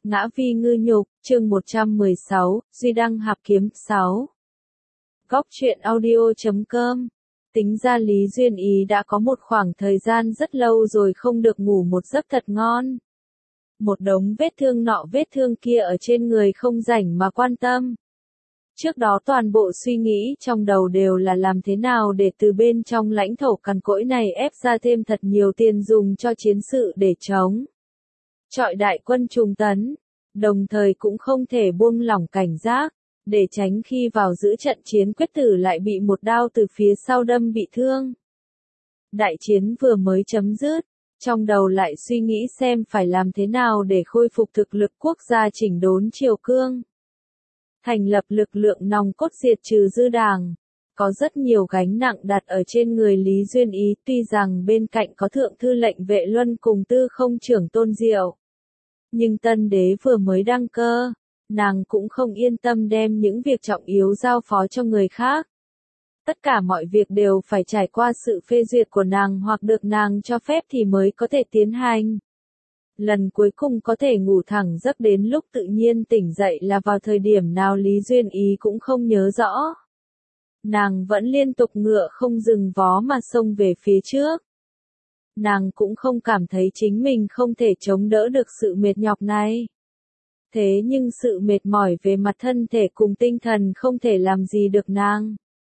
Ngã vi ngư nhục, chương 116, Duy Đăng Hạp Kiếm 6. Góc truyện audio.com. Tính ra Lý Duyên Ý đã có một khoảng thời gian rất lâu rồi không được ngủ một giấc thật ngon. Một đống vết thương nọ vết thương kia ở trên người không rảnh mà quan tâm. Trước đó toàn bộ suy nghĩ trong đầu đều là làm thế nào để từ bên trong lãnh thổ cằn cỗi này ép ra thêm thật nhiều tiền dùng cho chiến sự để chống chọi đại quân Trung Tấn, đồng thời cũng không thể buông lỏng cảnh giác, để tránh khi vào giữa trận chiến quyết tử lại bị một đao từ phía sau đâm bị thương. Đại chiến vừa mới chấm dứt, trong đầu lại suy nghĩ xem phải làm thế nào để khôi phục thực lực quốc gia chỉnh đốn triều cương. Thành lập lực lượng nòng cốt diệt trừ dư đảng. Có rất nhiều gánh nặng đặt ở trên người Lý Duyên Ý, tuy rằng bên cạnh có Thượng Thư lệnh Vệ Luân cùng Tư Không trưởng Tôn Diệu. Nhưng tân đế vừa mới đăng cơ, nàng cũng không yên tâm đem những việc trọng yếu giao phó cho người khác. Tất cả mọi việc đều phải trải qua sự phê duyệt của nàng hoặc được nàng cho phép thì mới có thể tiến hành. Lần cuối cùng có thể ngủ thẳng giấc đến lúc tự nhiên tỉnh dậy là vào thời điểm nào Lý Duyên Ý cũng không nhớ rõ. Nàng vẫn liên tục ngựa không dừng vó mà xông về phía trước. Nàng cũng không cảm thấy chính mình không thể chống đỡ được sự mệt nhọc này. Thế nhưng sự mệt mỏi về mặt thân thể cùng tinh thần không thể làm gì được nàng.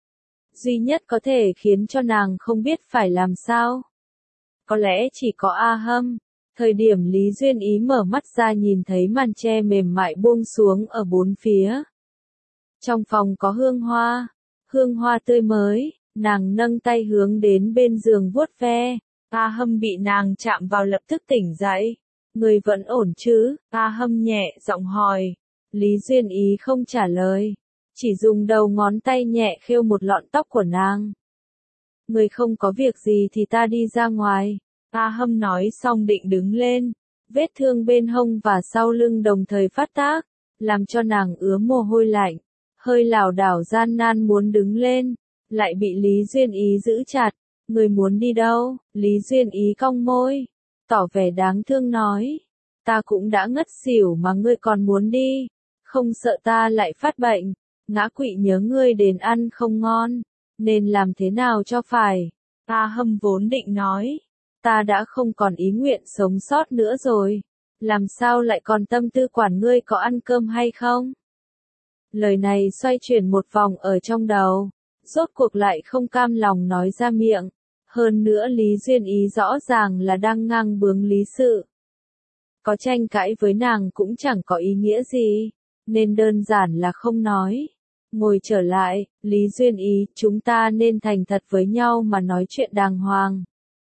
Duy nhất có thể khiến cho nàng không biết phải làm sao. Có lẽ chỉ có A Hâm. Thời điểm Lý Duyên Ý mở mắt ra nhìn thấy màn che mềm mại buông xuống ở bốn phía. Trong phòng có hương hoa tươi mới, nàng nâng tay hướng đến bên giường vuốt ve. A Hâm bị nàng chạm vào lập tức tỉnh dậy. Người vẫn ổn chứ? A Hâm nhẹ giọng hỏi. Lý Duyên Ý không trả lời, chỉ dùng đầu ngón tay nhẹ khêu một lọn tóc của nàng. Người không có việc gì thì ta đi ra ngoài. A Hâm nói xong định đứng lên. Vết thương bên hông và sau lưng đồng thời phát tác, làm cho nàng ứa mồ hôi lạnh. Hơi lảo đảo gian nan muốn đứng lên, lại bị Lý Duyên Ý giữ chặt. Người muốn đi đâu? Lý Duyên Ý cong môi, tỏ vẻ đáng thương nói. Ta cũng đã ngất xỉu mà ngươi còn muốn đi. Không sợ ta lại phát bệnh. Ngã quỵ nhớ ngươi đến ăn không ngon. Nên làm thế nào cho phải? A Hâm vốn định nói. Ta đã không còn ý nguyện sống sót nữa rồi. Làm sao lại còn tâm tư quản ngươi có ăn cơm hay không? Lời này xoay chuyển một vòng ở trong đầu. Rốt cuộc lại không cam lòng nói ra miệng. Hơn nữa Lý Duyên Ý rõ ràng là đang ngang bướng lý sự. Có tranh cãi với nàng cũng chẳng có ý nghĩa gì, nên đơn giản là không nói. Ngồi trở lại, Lý Duyên Ý, chúng ta nên thành thật với nhau mà nói chuyện đàng hoàng.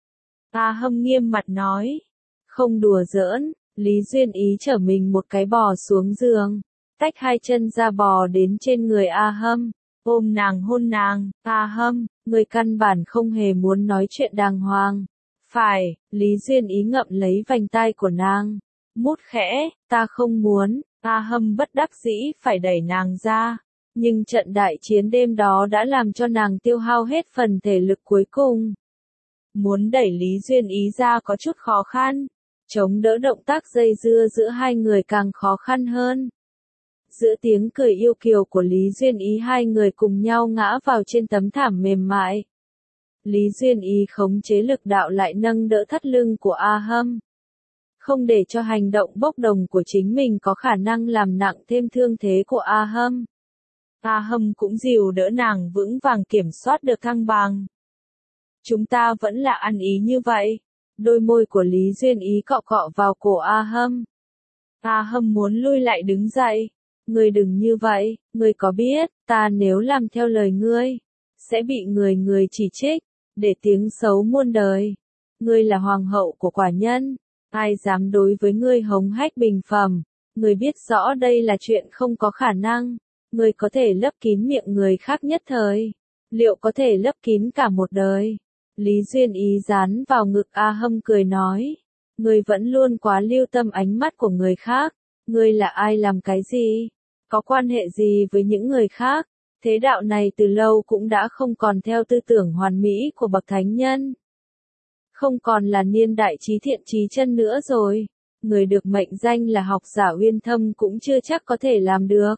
A Hâm nghiêm mặt nói. Không đùa giỡn. Lý Duyên Ý trở mình một cái bò xuống giường, tách hai chân ra bò đến trên người A Hâm, ôm nàng hôn nàng. A Hâm, người căn bản không hề muốn nói chuyện đàng hoàng. Phải. Lý Duyên Ý ngậm lấy vành tai của nàng, mút khẽ. Ta không muốn. A Hâm bất đắc dĩ phải đẩy nàng ra. Nhưng trận đại chiến đêm đó đã làm cho nàng tiêu hao hết phần thể lực cuối cùng. Muốn đẩy Lý Duyên Ý ra có chút khó khăn. Chống đỡ động tác dây dưa giữa hai người càng khó khăn hơn. Giữa tiếng cười yêu kiều của Lý Duyên Ý hai người cùng nhau ngã vào trên tấm thảm mềm mại. Lý Duyên Ý khống chế lực đạo lại nâng đỡ thắt lưng của A Hâm. Không để cho hành động bốc đồng của chính mình có khả năng làm nặng thêm thương thế của A Hâm. A Hâm cũng dìu đỡ nàng vững vàng kiểm soát được thăng bằng. Chúng ta vẫn là ăn ý như vậy. Đôi môi của Lý Duyên Ý cọ cọ vào cổ A Hâm. A Hâm muốn lui lại đứng dậy. Ngươi đừng như vậy, ngươi có biết, ta nếu làm theo lời ngươi, sẽ bị người chỉ trích, để tiếng xấu muôn đời. Ngươi là hoàng hậu của quả nhân, ai dám đối với ngươi hống hách bình phẩm, ngươi biết rõ đây là chuyện không có khả năng. Ngươi có thể lấp kín miệng người khác nhất thời, liệu có thể lấp kín cả một đời? Lý Duyên Ý dán vào ngực A Hâm cười nói. Ngươi vẫn luôn quá lưu tâm ánh mắt của người khác. Ngươi là ai làm cái gì? Có quan hệ gì với những người khác? Thế đạo này từ lâu cũng đã không còn theo tư tưởng hoàn mỹ của bậc thánh nhân. Không còn là niên đại trí thiện trí chân nữa rồi. người được mệnh danh là học giả uyên thâm cũng chưa chắc có thể làm được.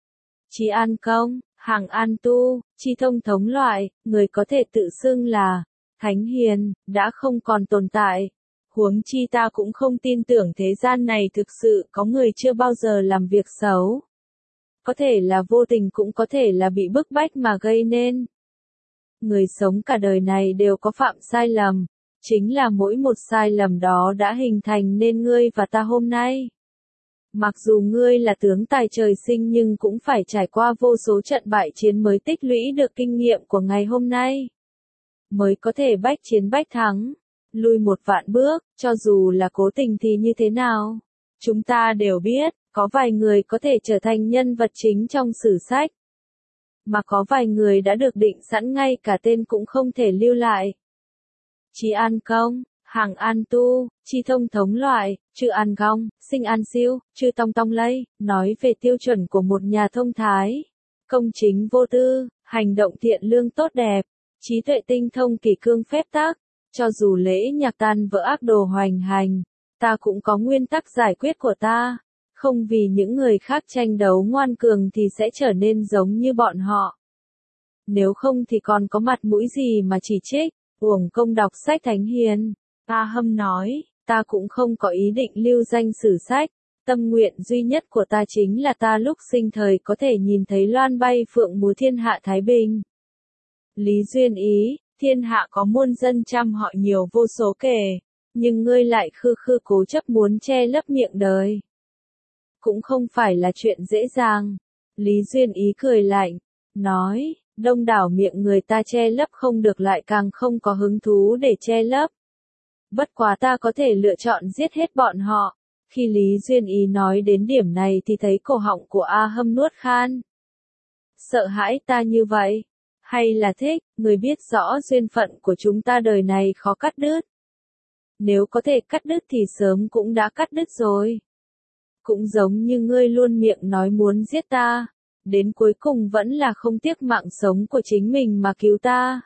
Chí an công, hàng an tu, chi thông thống loại, người có thể tự xưng là thánh hiền, đã không còn tồn tại. Huống chi ta cũng không tin tưởng thế gian này thực sự có người chưa bao giờ làm việc xấu. Có thể là vô tình cũng có thể là bị bức bách mà gây nên. Người sống cả đời này đều có phạm sai lầm, chính là mỗi một sai lầm đó đã hình thành nên ngươi và ta hôm nay. Mặc dù ngươi là tướng tài trời sinh nhưng cũng phải trải qua vô số trận bại chiến mới tích lũy được kinh nghiệm của ngày hôm nay. Mới có thể bách chiến bách thắng, lui một vạn bước, cho dù là cố tình thì như thế nào. Chúng ta đều biết, có vài người có thể trở thành nhân vật chính trong sử sách. Mà có vài người đã được định sẵn ngay cả tên cũng không thể lưu lại. Chí an công, hàng an tu, chi thông thống loại, chư an gong, sinh an siêu, chư tong tong lây, nói về tiêu chuẩn của một nhà thông thái. Công chính vô tư, hành động thiện lương tốt đẹp, trí tuệ tinh thông kỷ cương phép tắc. Cho dù lễ nhạc tan vỡ ác đồ hoành hành, ta cũng có nguyên tắc giải quyết của ta. Không vì những người khác tranh đấu ngoan cường thì sẽ trở nên giống như bọn họ. Nếu không thì còn có mặt mũi gì mà chỉ trích, uổng công đọc sách thánh hiền. A Hâm nói, ta cũng không có ý định lưu danh sử sách. Tâm nguyện duy nhất của ta chính là ta lúc sinh thời có thể nhìn thấy loan bay phượng múa thiên hạ thái bình. Lý Duyên ý, thiên hạ có muôn dân trăm họ nhiều vô số kể, nhưng ngươi lại khư khư cố chấp muốn che lấp miệng đời. Cũng không phải là chuyện dễ dàng. Lý Duyên ý cười lạnh, nói, đông đảo miệng người ta che lấp không được lại càng không có hứng thú để che lấp. Bất quá ta có thể lựa chọn giết hết bọn họ. Khi Lý Duyên ý nói đến điểm này thì thấy cổ họng của A Hâm nuốt khan. Sợ hãi ta như vậy? Hay là thích, người biết rõ duyên phận của chúng ta đời này khó cắt đứt. Nếu có thể cắt đứt thì sớm cũng đã cắt đứt rồi. Cũng giống như ngươi luôn miệng nói muốn giết ta, đến cuối cùng vẫn là không tiếc mạng sống của chính mình mà cứu ta.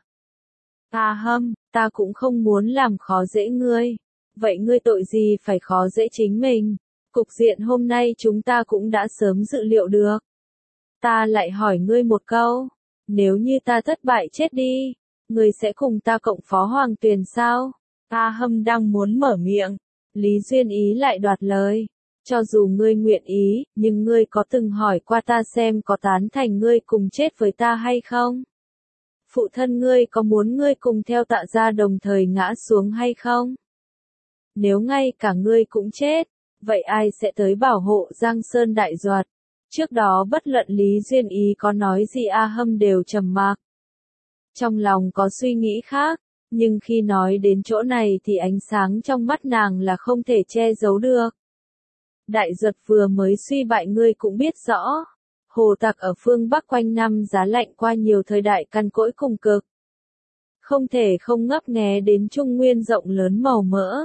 A Hâm, ta cũng không muốn làm khó dễ ngươi. Vậy ngươi tội gì phải khó dễ chính mình? Cục diện hôm nay chúng ta cũng đã sớm dự liệu được. Ta lại hỏi ngươi một câu. Nếu như ta thất bại chết đi, ngươi sẽ cùng ta cộng phó hoàng tuyền sao? A Hâm đang muốn mở miệng. Lý Duyên ý lại đoạt lời. Cho dù ngươi nguyện ý, nhưng ngươi có từng hỏi qua ta xem có tán thành ngươi cùng chết với ta hay không? Phụ thân ngươi có muốn ngươi cùng theo Tạ gia đồng thời ngã xuống hay không? Nếu ngay cả ngươi cũng chết, vậy ai sẽ tới bảo hộ Giang Sơn Đại Duật? Trước đó bất luận Lý Duyên ý có nói gì A Hâm đều trầm mặc. Trong lòng có suy nghĩ khác, nhưng khi nói đến chỗ này thì ánh sáng trong mắt nàng là không thể che giấu được. Đại Duật vừa mới suy bại ngươi cũng biết rõ. Hồ tặc ở phương Bắc quanh năm giá lạnh qua nhiều thời đại cằn cỗi cùng cực. Không thể không ngấp nghé đến Trung Nguyên rộng lớn màu mỡ.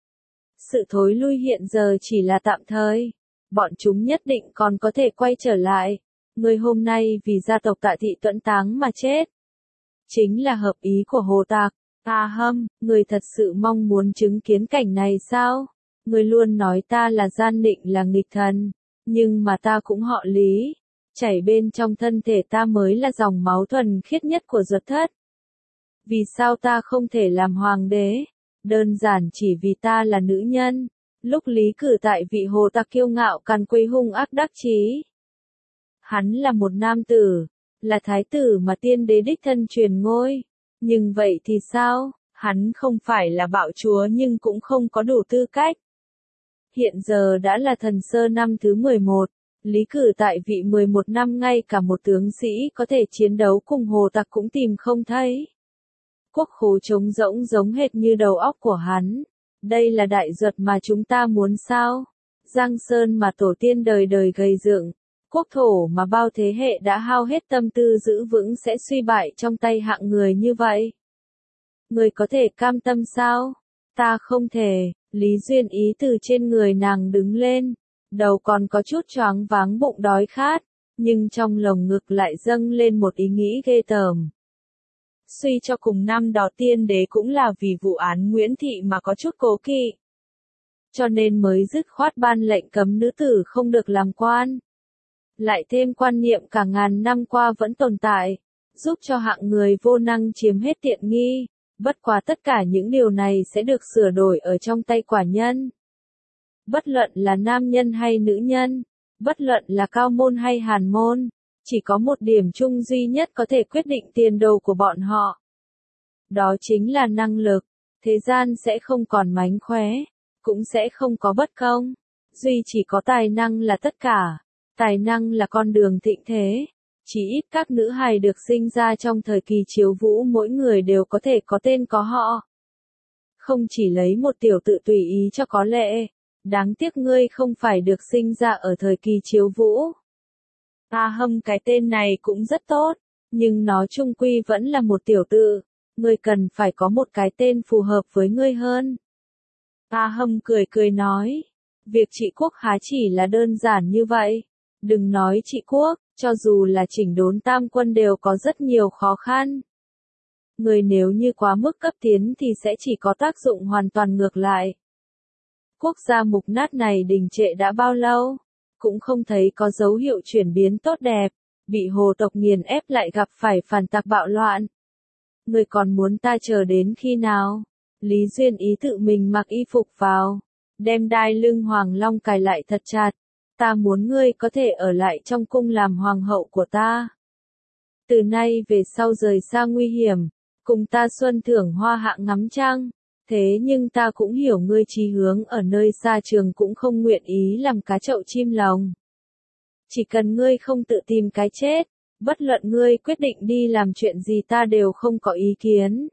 Sự thối lui hiện giờ chỉ là tạm thời. Bọn chúng nhất định còn có thể quay trở lại. Người hôm nay vì gia tộc Tạ thị tuẫn táng mà chết. Chính là hợp ý của Hồ tặc. A Hâm, người thật sự mong muốn chứng kiến cảnh này sao? Người luôn nói ta là gian nịnh là nghịch thần. Nhưng mà ta cũng họ Lý. Chảy bên trong thân thể ta mới là dòng máu thuần khiết nhất của Duật thất. Vì sao ta không thể làm hoàng đế? Đơn giản chỉ vì ta là nữ nhân. Lúc Lý cử tại vị Hồ tặc kiêu ngạo càn quấy hung ác đắc chí. Hắn là một nam tử, là thái tử mà tiên đế đích thân truyền ngôi. Nhưng vậy thì sao? Hắn không phải là bạo chúa nhưng cũng không có đủ tư cách. Hiện giờ đã là Thần Sơ năm thứ 11. Lý cử tại vị 11 năm ngay cả một tướng sĩ có thể chiến đấu cùng Hồ tặc cũng tìm không thấy. Quốc khố trống rỗng giống hệt như đầu óc của hắn. Đây là Đại Duật mà chúng ta muốn sao? Giang Sơn mà tổ tiên đời đời gây dựng. Quốc thổ mà bao thế hệ đã hao hết tâm tư giữ vững sẽ suy bại trong tay hạng người như vậy. Người có thể cam tâm sao? Ta không thể. Lý Duyên ý từ trên người nàng đứng lên. Đầu còn có chút choáng váng bụng đói khát, nhưng trong lồng ngực lại dâng lên một ý nghĩ ghê tởm. Suy cho cùng năm đó tiên đế cũng là vì vụ án Nguyễn Thị mà có chút cố kỵ. cho nên mới dứt khoát ban lệnh cấm nữ tử không được làm quan. Lại thêm quan niệm cả ngàn năm qua vẫn tồn tại, giúp cho hạng người vô năng chiếm hết tiện nghi, bất quá tất cả những điều này sẽ được sửa đổi ở trong tay quả nhân. Bất luận là nam nhân hay nữ nhân, bất luận là cao môn hay hàn môn, chỉ có một điểm chung duy nhất có thể quyết định tiền đồ của bọn họ. Đó chính là năng lực. Thế gian sẽ không còn mánh khóe, cũng sẽ không có bất công. Duy chỉ có tài năng là tất cả. Tài năng là con đường thịnh thế. Chỉ ít các nữ hài được sinh ra trong thời kỳ chiếu vũ mỗi người đều có thể có tên có họ. Không chỉ lấy một tiểu tự tùy ý cho có lệ. Đáng tiếc ngươi không phải được sinh ra ở thời kỳ chiếu vũ. A Hâm cái tên này cũng rất tốt, nhưng nó chung quy vẫn là một tiểu tự. Ngươi cần phải có một cái tên phù hợp với ngươi hơn. A Hâm cười cười nói. Việc trị quốc há chỉ là đơn giản như vậy. Đừng nói trị quốc, cho dù là chỉnh đốn tam quân đều có rất nhiều khó khăn. Người nếu như quá mức cấp tiến thì sẽ chỉ có tác dụng hoàn toàn ngược lại. Quốc gia mục nát này đình trệ đã bao lâu? Cũng không thấy có dấu hiệu chuyển biến tốt đẹp. Bị hồ tộc nghiền ép lại gặp phải phản tặc bạo loạn. Người còn muốn ta chờ đến khi nào? Lý Duyên Ý tự mình mặc y phục vào, đem đai lưng hoàng long cài lại thật chặt. Ta muốn ngươi có thể ở lại trong cung làm hoàng hậu của ta. Từ nay về sau rời xa nguy hiểm, cùng ta xuân thưởng hoa hạ ngắm trăng. Thế nhưng ta cũng hiểu ngươi chí hướng ở nơi xa trường cũng không nguyện ý làm cá chậu chim lồng. Chỉ cần ngươi không tự tìm cái chết, bất luận ngươi quyết định đi làm chuyện gì ta đều không có ý kiến.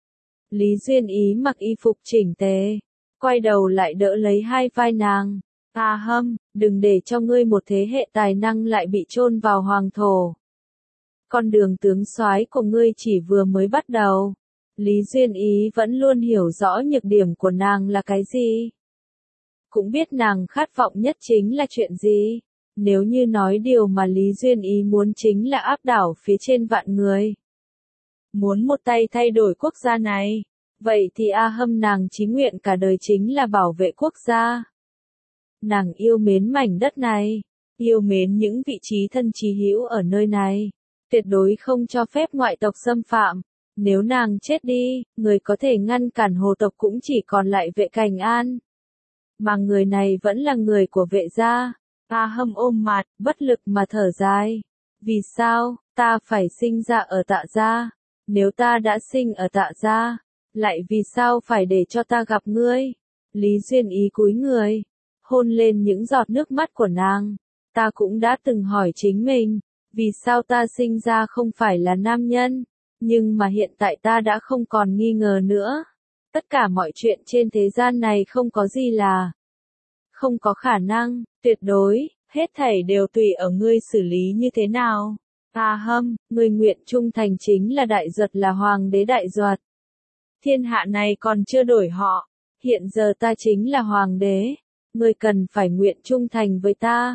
Lý Duyên Ý mặc y phục chỉnh tề, quay đầu lại đỡ lấy hai vai nàng. A Hâm, đừng để cho ngươi một thế hệ tài năng lại bị chôn vào hoàng thổ. Con đường tướng soái của ngươi chỉ vừa mới bắt đầu. Lý Duyên Ý vẫn luôn hiểu rõ nhược điểm của nàng là cái gì. Cũng biết nàng khát vọng nhất chính là chuyện gì. Nếu như nói điều mà Lý Duyên Ý muốn chính là áp đảo phía trên vạn người. Muốn một tay thay đổi quốc gia này. Vậy thì A Hâm nàng chí nguyện cả đời chính là bảo vệ quốc gia. Nàng yêu mến mảnh đất này. Yêu mến những vị trí thân chí hữu ở nơi này. Tuyệt đối không cho phép ngoại tộc xâm phạm. Nếu nàng chết đi, người có thể ngăn cản hồ tộc cũng chỉ còn lại Vệ Cảnh An. Mà người này vẫn là người của Vệ gia. A Hâm ôm mặt, bất lực mà thở dài. Vì sao, ta phải sinh ra ở Tạ gia? Nếu ta đã sinh ở Tạ gia, lại vì sao phải để cho ta gặp ngươi? Lý Duyên Ý cúi người, hôn lên những giọt nước mắt của nàng. Ta cũng đã từng hỏi chính mình, vì sao ta sinh ra không phải là nam nhân? Nhưng mà hiện tại ta đã không còn nghi ngờ nữa. Tất cả mọi chuyện trên thế gian này không có gì là không có khả năng, tuyệt đối, hết thảy đều tùy ở ngươi xử lý như thế nào. A Hâm, ngươi nguyện trung thành chính là Đại Duật là hoàng đế Đại Duật. Thiên hạ này còn chưa đổi họ, hiện giờ ta chính là hoàng đế, ngươi cần phải nguyện trung thành với ta.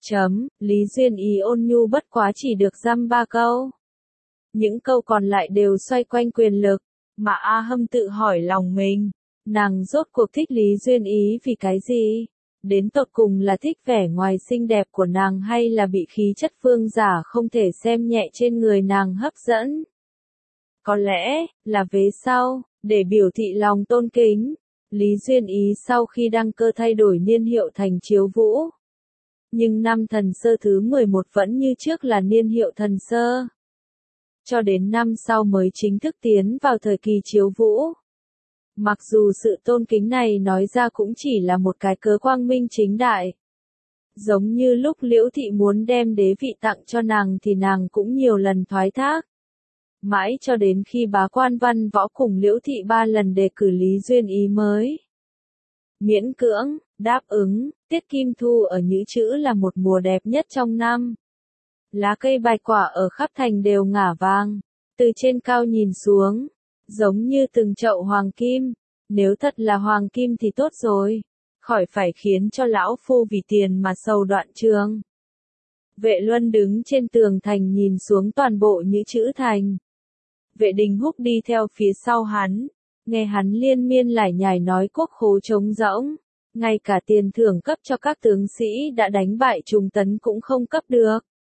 Lý Duyên Ý ôn nhu bất quá chỉ được dăm 3 câu. Những câu còn lại đều xoay quanh quyền lực, mà A Hâm tự hỏi lòng mình, nàng rốt cuộc thích Lý Duyên Ý vì cái gì? Đến tột cùng là thích vẻ ngoài xinh đẹp của nàng hay là bị khí chất phương giả không thể xem nhẹ trên người nàng hấp dẫn? Có lẽ, là vế sau, để biểu thị lòng tôn kính. Lý Duyên Ý sau khi đăng cơ thay đổi niên hiệu thành Chiếu Vũ. Nhưng năm Thần Sơ thứ 11 vẫn như trước là niên hiệu Thần Sơ. Cho đến năm sau mới chính thức tiến vào thời kỳ Chiếu Vũ. Mặc dù sự tôn kính này nói ra cũng chỉ là một cái cớ quang minh chính đại. Giống như lúc Liễu Thị muốn đem đế vị tặng cho nàng thì nàng cũng nhiều lần thoái thác. Mãi cho đến khi bá quan Văn Võ cùng Liễu Thị 3 lần đề cử Lý Duyên Ý mới miễn cưỡng, đáp ứng. Tiết Kim Thu ở Nhữ Chữ là một mùa đẹp nhất trong năm. Lá cây bạch quả ở khắp thành đều ngả vàng. Từ trên cao nhìn xuống, giống như từng chậu hoàng kim. Nếu thật là hoàng kim thì tốt rồi. Khỏi phải khiến cho lão phu vì tiền mà sầu đoạn trường. Vệ Luân đứng trên tường thành nhìn xuống toàn bộ Nhữ Chữ thành. Vệ Đình Húc đi theo phía sau hắn. Nghe hắn liên miên lải nhải nói quốc khố trống rỗng. Ngay cả tiền thưởng cấp cho các tướng sĩ đã đánh bại Trùng Tấn cũng không cấp được.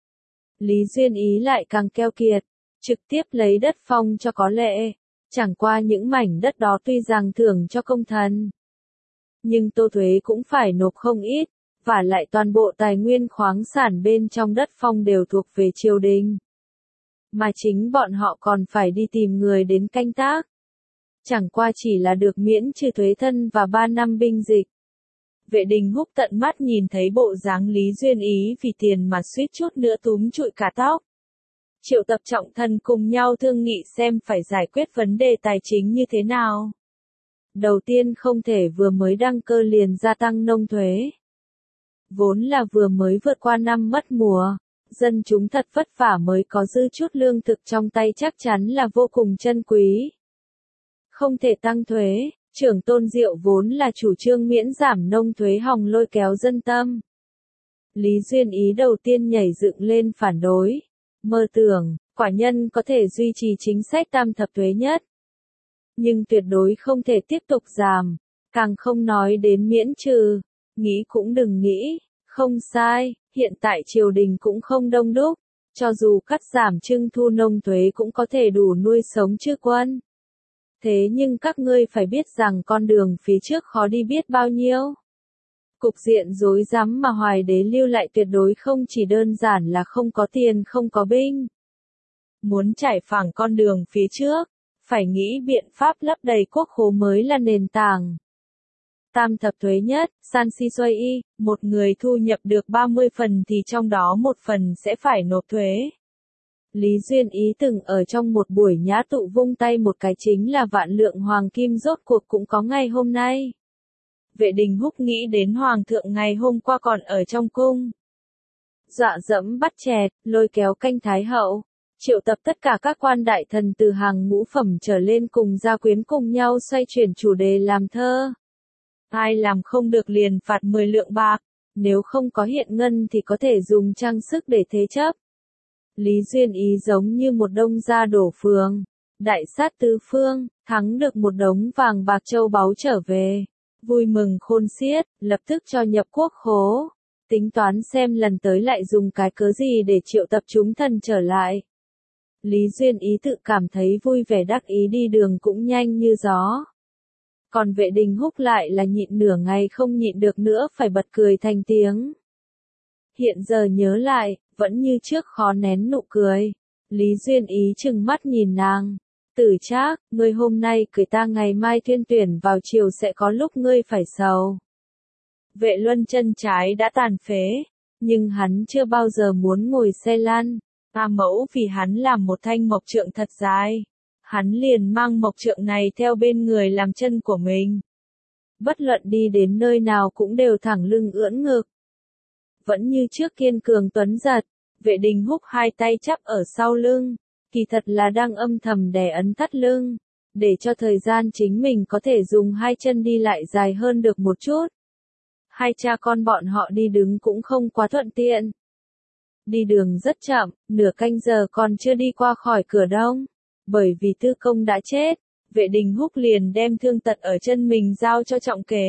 Lý Duyên Ý lại càng keo kiệt, trực tiếp lấy đất phong cho có lệ. Chẳng qua những mảnh đất đó tuy rằng thưởng cho công thần, nhưng Tô Thuế cũng phải nộp không ít, và lại toàn bộ tài nguyên khoáng sản bên trong đất phong đều thuộc về triều đình. Mà chính bọn họ còn phải đi tìm người đến canh tác. Chẳng qua chỉ là được miễn trừ thuế thân và 3 năm binh dịch. Vệ Đình Húc tận mắt nhìn thấy bộ dáng Lý Duyên Ý vì tiền mà suýt chút nữa túm trụi cả tóc. Triệu tập trọng thần cùng nhau thương nghị xem phải giải quyết vấn đề tài chính như thế nào. Đầu tiên không thể vừa mới đăng cơ liền gia tăng nông thuế. Vốn là vừa mới vượt qua năm mất mùa, dân chúng thật vất vả mới có dư chút lương thực trong tay chắc chắn là vô cùng chân quý. Không thể tăng thuế, Trưởng Tôn Diệu vốn là chủ trương miễn giảm nông thuế hòng lôi kéo dân tâm. Lý Duyên Ý đầu tiên nhảy dựng lên phản đối, mơ tưởng, quả nhân có thể duy trì chính sách tam thập thuế nhất. Nhưng tuyệt đối không thể tiếp tục giảm, càng không nói đến miễn trừ, nghĩ cũng đừng nghĩ, không sai, hiện tại triều đình cũng không đông đúc, cho dù cắt giảm trưng thu nông thuế cũng có thể đủ nuôi sống chư quân. Thế nhưng các ngươi phải biết rằng con đường phía trước khó đi biết bao nhiêu. Cục diện rối rắm mà Hoài Đế lưu lại tuyệt đối không chỉ đơn giản là không có tiền không có binh. Muốn trải phẳng con đường phía trước, phải nghĩ biện pháp lấp đầy quốc khố mới là nền tảng. Tam thập thuế nhất, san si xoay y, một người thu nhập được 30 phần thì trong đó một phần sẽ phải nộp thuế. Lý Duyên Ý từng ở trong một buổi nhã tụ vung tay một cái chính là vạn lượng hoàng kim rốt cuộc cũng có ngày hôm nay. Vệ Đình Húc nghĩ đến hoàng thượng ngày hôm qua còn ở trong cung. Dọa dẫm bắt chẹt, lôi kéo canh thái hậu, triệu tập tất cả các quan đại thần từ hàng ngũ phẩm trở lên cùng gia quyến cùng nhau xoay chuyển chủ đề làm thơ. Ai làm không được liền phạt 10 lượng bạc, nếu không có hiện ngân thì có thể dùng trang sức để thế chấp. Lý Duyên Ý giống như một đông gia đổ phường, đại sát tứ phương, thắng được một đống vàng bạc châu báu trở về. Vui mừng khôn xiết, lập tức cho nhập quốc khố. Tính toán xem lần tới lại dùng cái cớ gì để triệu tập chúng thần trở lại. Lý Duyên Ý tự cảm thấy vui vẻ đắc ý đi đường cũng nhanh như gió. Còn Vệ Đình Húc lại là nhịn nửa ngày không nhịn được nữa phải bật cười thành tiếng. Hiện giờ nhớ lại, vẫn như trước khó nén nụ cười. Lý Duyên Ý trừng mắt nhìn nàng. Tử Trác, ngươi hôm nay cười ta ngày mai tuyên tuyển vào chiều sẽ có lúc ngươi phải sầu. Vệ Luân chân trái đã tàn phế, nhưng hắn chưa bao giờ muốn ngồi xe lăn. A Mẫu vì hắn làm một thanh mộc trượng thật dài. Hắn liền mang mộc trượng này theo bên người làm chân của mình. Bất luận đi đến nơi nào cũng đều thẳng lưng ưỡn ngực. Vẫn như trước kiên cường tuấn giật, Vệ Đình Húc hai tay chắp ở sau lưng, kỳ thật là đang âm thầm đè ấn thắt lưng, để cho thời gian chính mình có thể dùng hai chân đi lại dài hơn được một chút. Hai cha con bọn họ đi đứng cũng không quá thuận tiện. Đi đường rất chậm, nửa canh giờ còn chưa đi qua khỏi cửa đông. Bởi vì Tư Công đã chết, Vệ Đình Húc liền đem thương tật ở chân mình giao cho Trọng Kế.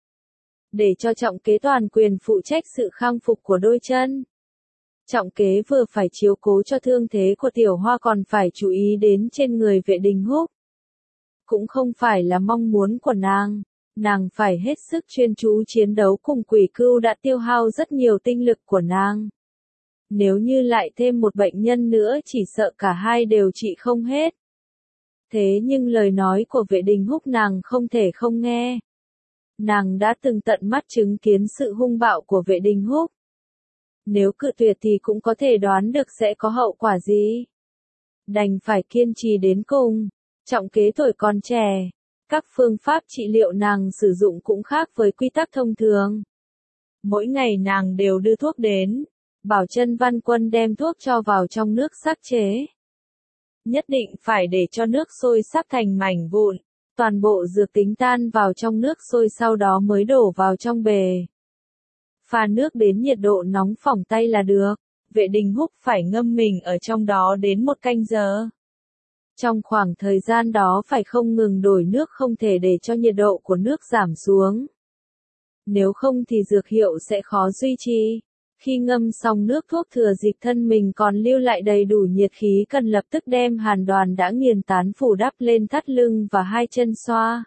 Để cho Trọng Kế toàn quyền phụ trách sự khang phục của đôi chân. Trọng Kế vừa phải chiếu cố cho thương thế của Tiểu Hoa còn phải chú ý đến trên người Vệ Đình Húc. Cũng không phải là mong muốn của nàng phải hết sức chuyên chú chiến đấu cùng Quỷ Cưu đã tiêu hao rất nhiều tinh lực của nàng. Nếu như lại thêm một bệnh nhân nữa chỉ sợ cả hai đều trị không hết. Thế nhưng lời nói của Vệ Đình Húc nàng không thể không nghe. Nàng đã từng tận mắt chứng kiến sự hung bạo của Vệ Đình Húc. Nếu cự tuyệt thì cũng có thể đoán được sẽ có hậu quả gì. Đành phải kiên trì đến cùng. Trọng Kế tuổi còn trẻ. Các phương pháp trị liệu nàng sử dụng cũng khác với quy tắc thông thường. Mỗi ngày nàng đều đưa thuốc đến. Bảo Chân Văn Quân đem thuốc cho vào trong nước sắc chế. Nhất định phải để cho nước sôi sắc thành mảnh vụn. Toàn bộ dược tính tan vào trong nước sôi sau đó mới đổ vào trong bề. Pha nước đến nhiệt độ nóng phỏng tay là được. Vệ Đình Húc phải ngâm mình ở trong đó đến 1 canh giờ. Trong khoảng thời gian đó phải không ngừng đổi nước không thể để cho nhiệt độ của nước giảm xuống. nếu không thì dược hiệu sẽ khó duy trì. Khi ngâm xong nước thuốc thừa dịp thân mình còn lưu lại đầy đủ nhiệt khí cần lập tức đem hàn đoàn đã nghiền tán phủ đắp lên thắt lưng và hai chân xoa.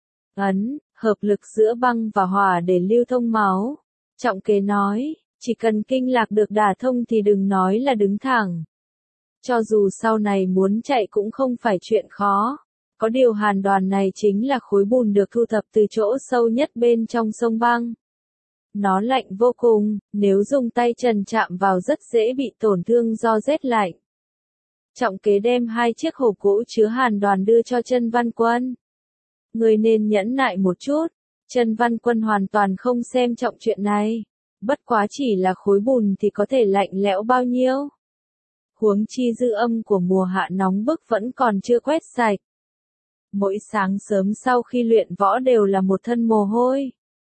Ấn, hợp lực giữa băng và hỏa để lưu thông máu. Trọng kế nói, chỉ cần kinh lạc được đả thông thì đừng nói là đứng thẳng. Cho dù sau này muốn chạy cũng không phải chuyện khó. Có điều hàn đoàn này chính là khối bùn được thu thập từ chỗ sâu nhất bên trong sông băng. Nó lạnh vô cùng, nếu dùng tay trần chạm vào rất dễ bị tổn thương do rét lạnh. Trọng kế đem 2 chiếc hộp gỗ chứa hàn đoàn đưa cho Chân Văn Quân. Người nên nhẫn nại một chút. Chân Văn Quân hoàn toàn không xem trọng chuyện này. Bất quá chỉ là khối bùn thì có thể lạnh lẽo bao nhiêu. Huống chi dư âm của mùa hạ nóng bức vẫn còn chưa quét sạch. Mỗi sáng sớm sau khi luyện võ đều là một thân mồ hôi.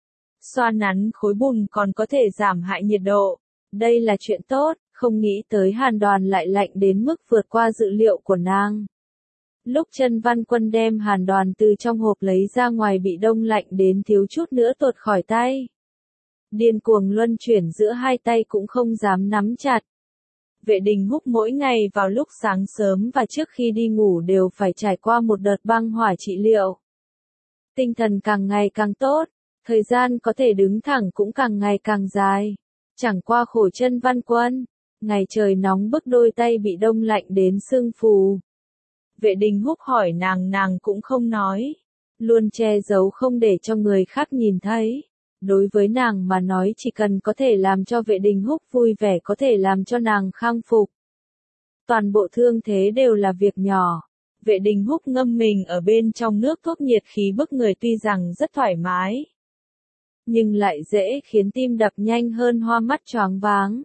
Xoa nắn khối bùn còn có thể giảm hại nhiệt độ. Đây là chuyện tốt, không nghĩ tới hàn đoàn lại lạnh đến mức vượt qua dự liệu của nàng. Lúc Chân Văn Quân đem hàn đoàn từ trong hộp lấy ra ngoài bị đông lạnh đến thiếu chút nữa tuột khỏi tay. Điên cuồng luân chuyển giữa hai tay cũng không dám nắm chặt. Vệ Đình Húc mỗi ngày vào lúc sáng sớm và trước khi đi ngủ đều phải trải qua một đợt băng hỏa trị liệu. Tinh thần càng ngày càng tốt, thời gian có thể đứng thẳng cũng càng ngày càng dài. Chẳng qua khổ Chân Văn Quân, ngày trời nóng bức đôi tay bị đông lạnh đến sưng phù. Vệ Đình Húc hỏi nàng cũng không nói, luôn che giấu không để cho người khác nhìn thấy. Đối với nàng mà nói chỉ cần có thể làm cho Vệ Đình Húc vui vẻ có thể làm cho nàng khang phục. Toàn bộ thương thế đều là việc nhỏ. Vệ Đình Húc ngâm mình ở bên trong nước thuốc nhiệt khí bức người tuy rằng rất thoải mái. Nhưng lại dễ khiến tim đập nhanh hơn hoa mắt choáng váng.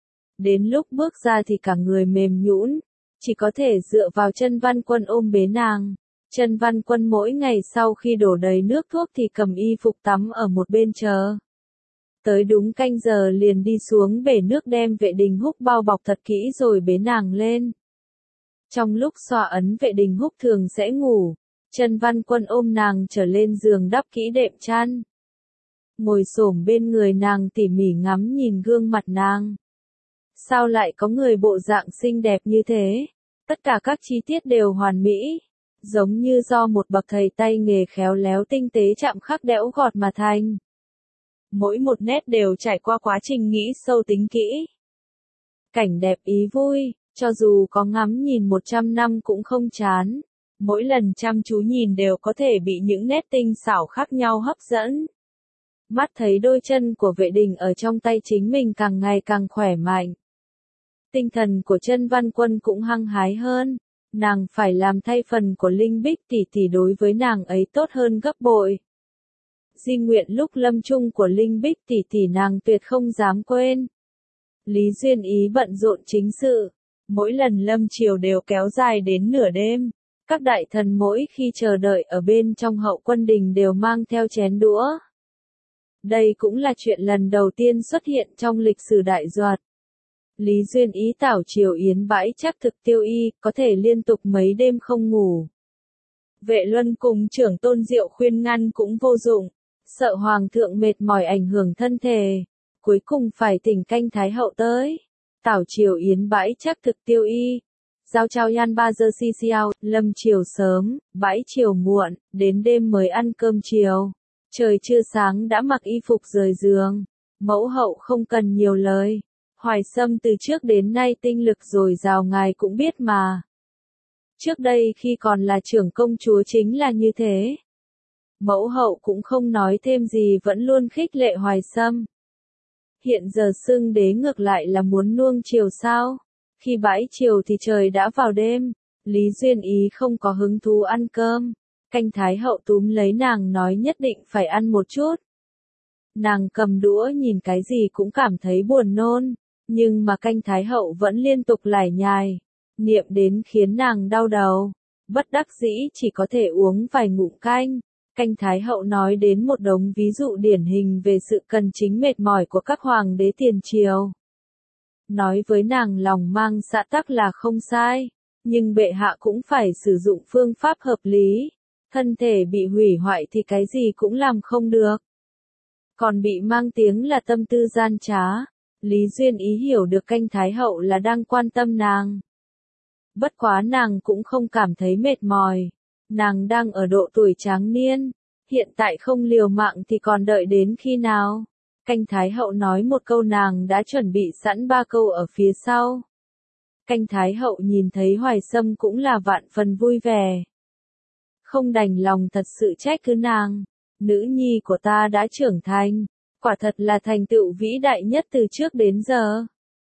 Đến lúc bước ra thì cả người mềm nhũn, chỉ có thể dựa vào Chân Văn Quân ôm bế nàng. Chân Văn Quân mỗi ngày sau khi đổ đầy nước thuốc thì cầm y phục tắm ở một bên chờ. Tới đúng canh giờ liền đi xuống bể nước đem Vệ Đình Húc bao bọc thật kỹ rồi bế nàng lên. Trong lúc xoa ấn Vệ Đình Húc thường sẽ ngủ, Chân Văn Quân ôm nàng trở lên giường đắp kỹ đệm chăn. Ngồi xổm bên người nàng tỉ mỉ ngắm nhìn gương mặt nàng. Sao lại có người bộ dạng xinh đẹp như thế? Tất cả các chi tiết đều hoàn mỹ. Giống như do một bậc thầy tay nghề khéo léo tinh tế chạm khắc đẽo gọt mà thành. Mỗi một nét đều trải qua quá trình nghĩ sâu tính kỹ. Cảnh đẹp ý vui, cho dù có ngắm nhìn 100 năm cũng không chán. Mỗi lần chăm chú nhìn đều có thể bị những nét tinh xảo khác nhau hấp dẫn. Mắt thấy đôi chân của Vệ Đình ở trong tay chính mình càng ngày càng khỏe mạnh. Tinh thần của Chân Văn Quân cũng hăng hái hơn. Nàng phải làm thay phần của Linh Bích tỷ tỷ đối với nàng ấy tốt hơn gấp bội. Di nguyện lúc lâm chung của Linh Bích tỷ tỷ nàng tuyệt không dám quên. Lý Duyên Ý bận rộn chính sự. Mỗi lần lâm triều đều kéo dài đến nửa đêm. Các đại thần mỗi khi chờ đợi ở bên trong hậu quân đình đều mang theo chén đũa. Đây cũng là chuyện lần đầu tiên xuất hiện trong lịch sử Đại Duật. Lý Duyên Ý tảo triều yến bãi chắc thực tiêu y, có thể liên tục mấy đêm không ngủ. Vệ Luân cùng trưởng Tôn Diệu khuyên ngăn cũng vô dụng, sợ hoàng thượng mệt mỏi ảnh hưởng thân thể, cuối cùng phải thỉnh canh thái hậu tới. Tảo triều yến bãi chắc thực tiêu y. Giao trao yan 3 giờ si xiao, lâm chiều sớm, bãi chiều muộn, đến đêm mới ăn cơm chiều. Trời chưa sáng đã mặc y phục rời giường. Mẫu hậu không cần nhiều lời. Hoài Sâm từ trước đến nay tinh lực dồi dào ngài cũng biết mà. Trước đây khi còn là trưởng công chúa chính là như thế. Mẫu hậu cũng không nói thêm gì vẫn luôn khích lệ Hoài Sâm. Hiện giờ xưng đế ngược lại là muốn nuông chiều sao? Khi bãi chiều thì trời đã vào đêm. Lý Duyên Ý không có hứng thú ăn cơm. Canh thái hậu túm lấy nàng nói nhất định phải ăn một chút. Nàng cầm đũa nhìn cái gì cũng cảm thấy buồn nôn. Nhưng mà canh thái hậu vẫn liên tục lải nhải, niệm đến khiến nàng đau đầu. Bất đắc dĩ chỉ có thể uống vài ngụm canh. Canh thái hậu nói đến một đống ví dụ điển hình về sự cần chính mệt mỏi của các hoàng đế tiền triều. Nói với nàng lòng mang dạ tắc là không sai, nhưng bệ hạ cũng phải sử dụng phương pháp hợp lý. Thân thể bị hủy hoại thì cái gì cũng làm không được. còn bị mang tiếng là tâm tư gian trá. Lý Duyên Ý hiểu được Canh Thái Hậu là đang quan tâm nàng. Bất quá nàng cũng không cảm thấy mệt mỏi. Nàng đang ở độ tuổi tráng niên, hiện tại không liều mạng thì còn đợi đến khi nào? Canh Thái Hậu nói một câu nàng đã chuẩn bị sẵn 3 câu ở phía sau. Canh Thái Hậu nhìn thấy Hoài Sâm cũng là vạn phần vui vẻ. Không đành lòng thật sự trách cứ nàng. Nữ nhi của ta đã trưởng thành, quả thật là thành tựu vĩ đại nhất từ trước đến giờ.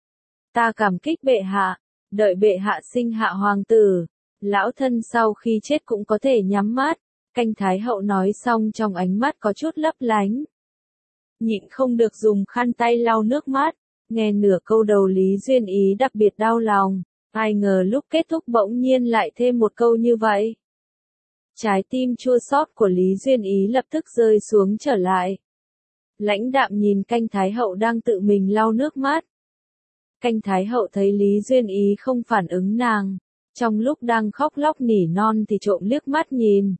Ta cảm kích bệ hạ, đợi bệ hạ sinh hạ hoàng tử, lão thân sau khi chết cũng có thể nhắm mắt. Canh Thái Hậu nói xong trong ánh mắt có chút lấp lánh. Nhịn không được dùng khăn tay lau nước mắt, nghe nửa câu đầu Lý Duyên Ý đặc biệt đau lòng, ai ngờ lúc kết thúc bỗng nhiên lại thêm một câu như vậy. Trái tim chua xót của Lý Duyên Ý lập tức rơi xuống trở lại. Lãnh đạm nhìn Canh Thái Hậu đang tự mình lau nước mắt. Canh Thái Hậu thấy Lý Duyên Ý không phản ứng nàng, trong lúc đang khóc lóc nỉ non thì trộm liếc mắt nhìn.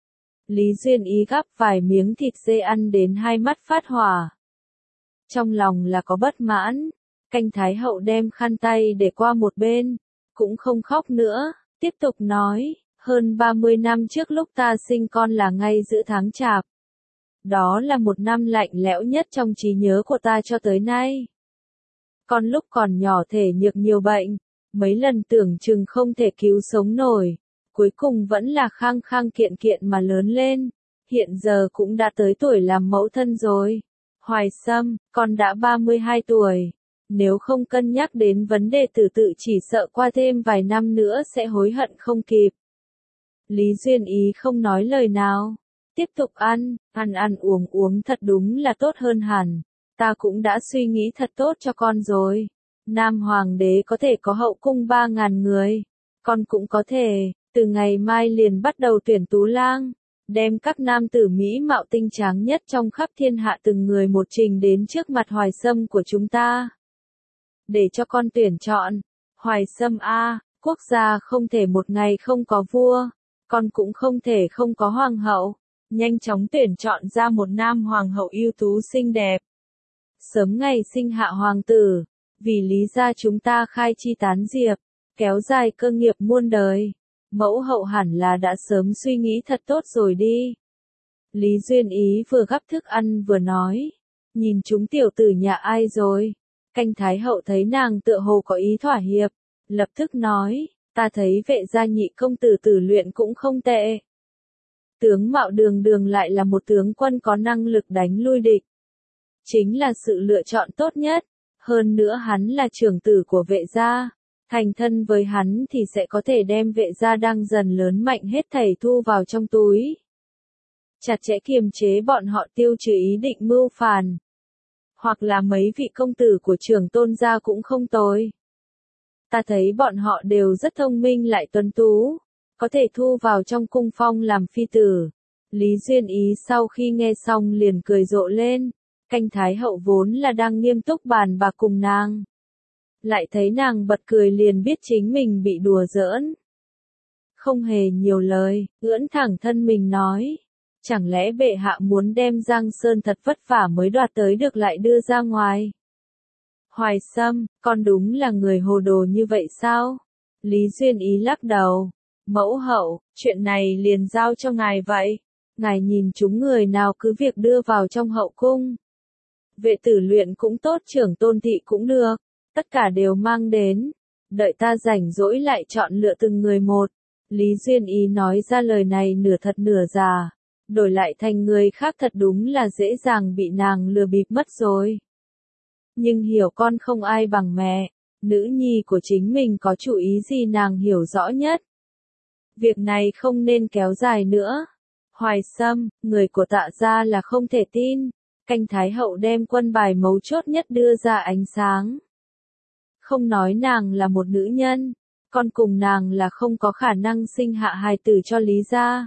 Lý Duyên Ý gắp vài miếng thịt dê ăn đến hai mắt phát hỏa. Trong lòng là có bất mãn, Canh Thái Hậu đem khăn tay để qua một bên, cũng không khóc nữa, tiếp tục nói, hơn 30 năm trước lúc ta sinh con là ngay giữa tháng Chạp. Đó là một năm lạnh lẽo nhất trong trí nhớ của ta cho tới nay. Con lúc còn nhỏ thể nhược nhiều bệnh, mấy lần tưởng chừng không thể cứu sống nổi, cuối cùng vẫn là khang khang kiện kiện mà lớn lên, hiện giờ cũng đã tới tuổi làm mẫu thân rồi. Hoài Sâm, con đã 32 tuổi, nếu không cân nhắc đến vấn đề tử tự chỉ sợ qua thêm vài năm nữa sẽ hối hận không kịp. Lý Duyên Ý không nói lời nào, tiếp tục ăn uống thật đúng là tốt hơn hẳn, ta cũng đã suy nghĩ thật tốt cho con rồi. Nam Hoàng đế có thể có hậu cung 3.000 người, con cũng có thể, từ ngày mai liền bắt đầu tuyển tú lang, đem các nam tử mỹ mạo tinh tráng nhất trong khắp thiên hạ từng người một trình đến trước mặt Hoài Sâm của chúng ta. Để cho con tuyển chọn, Hoài Sâm a, quốc gia không thể một ngày không có vua, con cũng không thể không có hoàng hậu, nhanh chóng tuyển chọn ra một nam hoàng hậu ưu tú xinh đẹp. Sớm ngày sinh hạ hoàng tử, vì Lý gia chúng ta khai chi tán diệp, kéo dài cơ nghiệp muôn đời. Mẫu hậu hẳn là đã sớm suy nghĩ thật tốt rồi đi. Lý Duyên Ý vừa gắp thức ăn vừa nói, nhìn chúng tiểu tử nhà ai rồi. Canh Thái Hậu thấy nàng tựa hồ có ý thỏa hiệp, lập tức nói, ta thấy Vệ gia nhị công tử Tử Luyện cũng không tệ. Tướng mạo đường đường lại là một tướng quân có năng lực đánh lui địch. Chính là sự lựa chọn tốt nhất, hơn nữa hắn là trưởng tử của Vệ gia. Thành thân với hắn thì sẽ có thể đem Vệ gia đang dần lớn mạnh hết thảy thu vào trong túi. Chặt chẽ kiềm chế bọn họ tiêu trừ ý định mưu phản. Hoặc là mấy vị công tử của trưởng tôn gia cũng không tồi. Ta thấy bọn họ đều rất thông minh lại tuấn tú, có thể thu vào trong cung phong làm phi tử. Lý Duyên Ý sau khi nghe xong liền cười rộ lên, Canh Thái Hậu vốn là đang nghiêm túc bàn bạc cùng nàng. Lại thấy nàng bật cười liền biết chính mình bị đùa giỡn. Không hề nhiều lời, ưỡn thẳng thân mình nói. Chẳng lẽ bệ hạ muốn đem Giang Sơn thật vất vả mới đoạt tới được lại đưa ra ngoài? Hoài Sâm, con đúng là người hồ đồ như vậy sao? Lý Duyên Ý lắc đầu. Mẫu hậu, chuyện này liền giao cho ngài vậy. Ngài nhìn chúng người nào cứ việc đưa vào trong hậu cung. Vệ Tử Luyện cũng tốt, trưởng tôn thị cũng được. Tất cả đều mang đến. Đợi ta rảnh rỗi lại chọn lựa từng người một. Lý Duyên Ý nói ra lời này nửa thật nửa giả. Đổi lại thành người khác thật đúng là dễ dàng bị nàng lừa bịp mất rồi. Nhưng hiểu con không ai bằng mẹ. Nữ nhi của chính mình có chủ ý gì nàng hiểu rõ nhất. Việc này không nên kéo dài nữa. Hoài Sâm, người của Tạ gia là không thể tin. Canh Thái Hậu đem quân bài mấu chốt nhất đưa ra ánh sáng. Không nói nàng là một nữ nhân, con cùng nàng là không có khả năng sinh hạ hài tử cho Lý gia.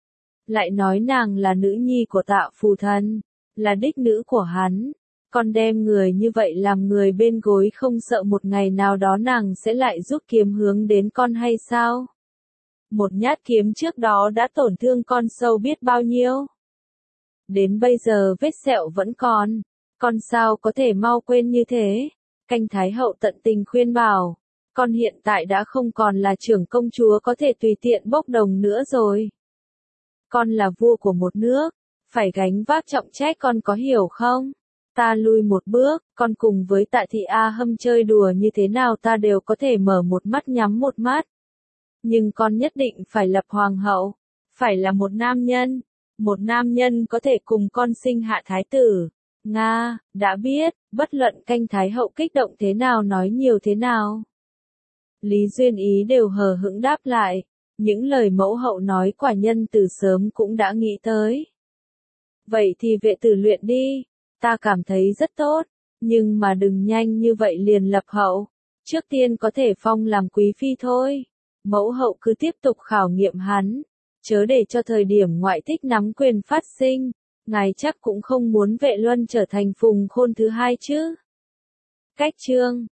Lại nói nàng là nữ nhi của Tạ phù thần, là đích nữ của hắn. Con đem người như vậy làm người bên gối không sợ một ngày nào đó nàng sẽ lại rút kiếm hướng đến con hay sao? Một nhát kiếm trước đó đã tổn thương con sâu biết bao nhiêu. Đến bây giờ vết sẹo vẫn còn. Con sao có thể mau quên như thế? Canh Thái hậu tận tình khuyên bảo. Con hiện tại đã không còn là trưởng công chúa có thể tùy tiện bốc đồng nữa rồi. Con là vua của một nước, phải gánh vác trọng trách, con có hiểu không? Ta lui một bước, con cùng với Tạ Thị A Hâm chơi đùa như thế nào ta đều có thể mở một mắt nhắm một mắt. Nhưng con nhất định phải lập hoàng hậu, phải là một nam nhân có thể cùng con sinh hạ thái tử. Nga, đã biết, bất luận Canh Thái hậu kích động thế nào nói nhiều thế nào. Lý Duyên Ý đều hờ hững đáp lại, những lời mẫu hậu nói quả nhân từ sớm cũng đã nghĩ tới. Vậy thì vệ tử luyện đi, ta cảm thấy rất tốt, nhưng mà đừng nhanh như vậy liền lập hậu, trước tiên có thể phong làm quý phi thôi. Mẫu hậu cứ tiếp tục khảo nghiệm hắn, chớ để cho thời điểm ngoại thích nắm quyền phát sinh, ngài chắc cũng không muốn Vệ Luân trở thành Phùng Khôn thứ hai chứ. Cách chương